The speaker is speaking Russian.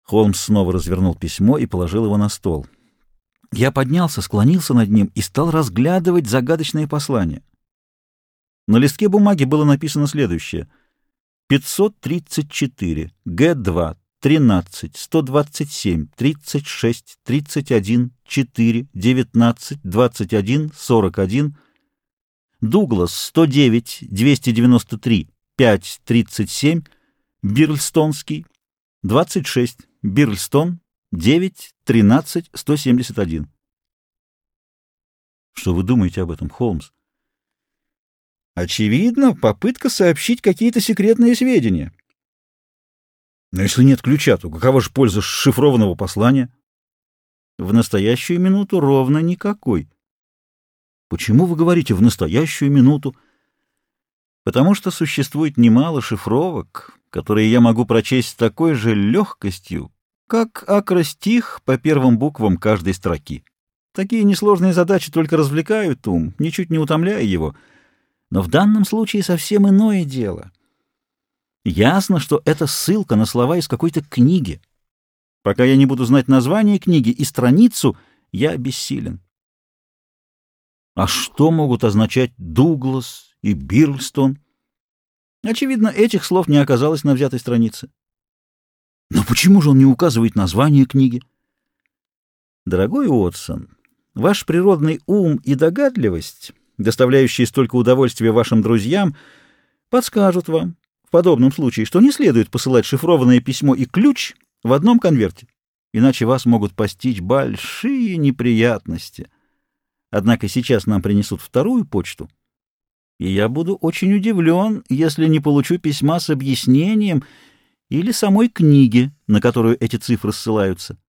Холмс снова развернул письмо и положил его на стол. Я поднялся, склонился над ним и стал разглядывать загадочное послание. На листке бумаги было написано следующее: 534, Г2, 13, 127, 36, 31, 4, 19, 21, 41, Дуглас, 109, 293, 5, 37, Бирлстонский, 26, Бирлстон, 9, 13, 171. Что вы думаете об этом, Холмс? Очевидно, попытка сообщить какие-то секретные сведения. Но если нет ключа, то какова же польза шифрованного послания? В настоящую минуту ровно никакой. Почему вы говорите «в настоящую минуту»? Потому что существует немало шифровок, которые я могу прочесть с такой же легкостью, как акростих по первым буквам каждой строки. Такие несложные задачи только развлекают ум, ничуть не утомляя его. Но в данном случае совсем иное дело. Ясно, что это ссылка на слова из какой-то книги. Пока я не буду знать название книги и страницу, я бессилен. А что могут означать Дуглас и Бирлстон? Очевидно, этих слов не оказалось на взятой странице. Но почему же он не указывает название книги? Дорогой Уотсон, ваш природный ум и догадливость, доставляющие столько удовольствия вашим друзьям, подскажут вам в подобном случае, что не следует посылать шифрованное письмо и ключ в одном конверте, иначе вас могут постичь большие неприятности. Однако сейчас нам принесут вторую почту, и я буду очень удивлен, если не получу письма с объяснением или самой книги, на которую эти цифры ссылаются.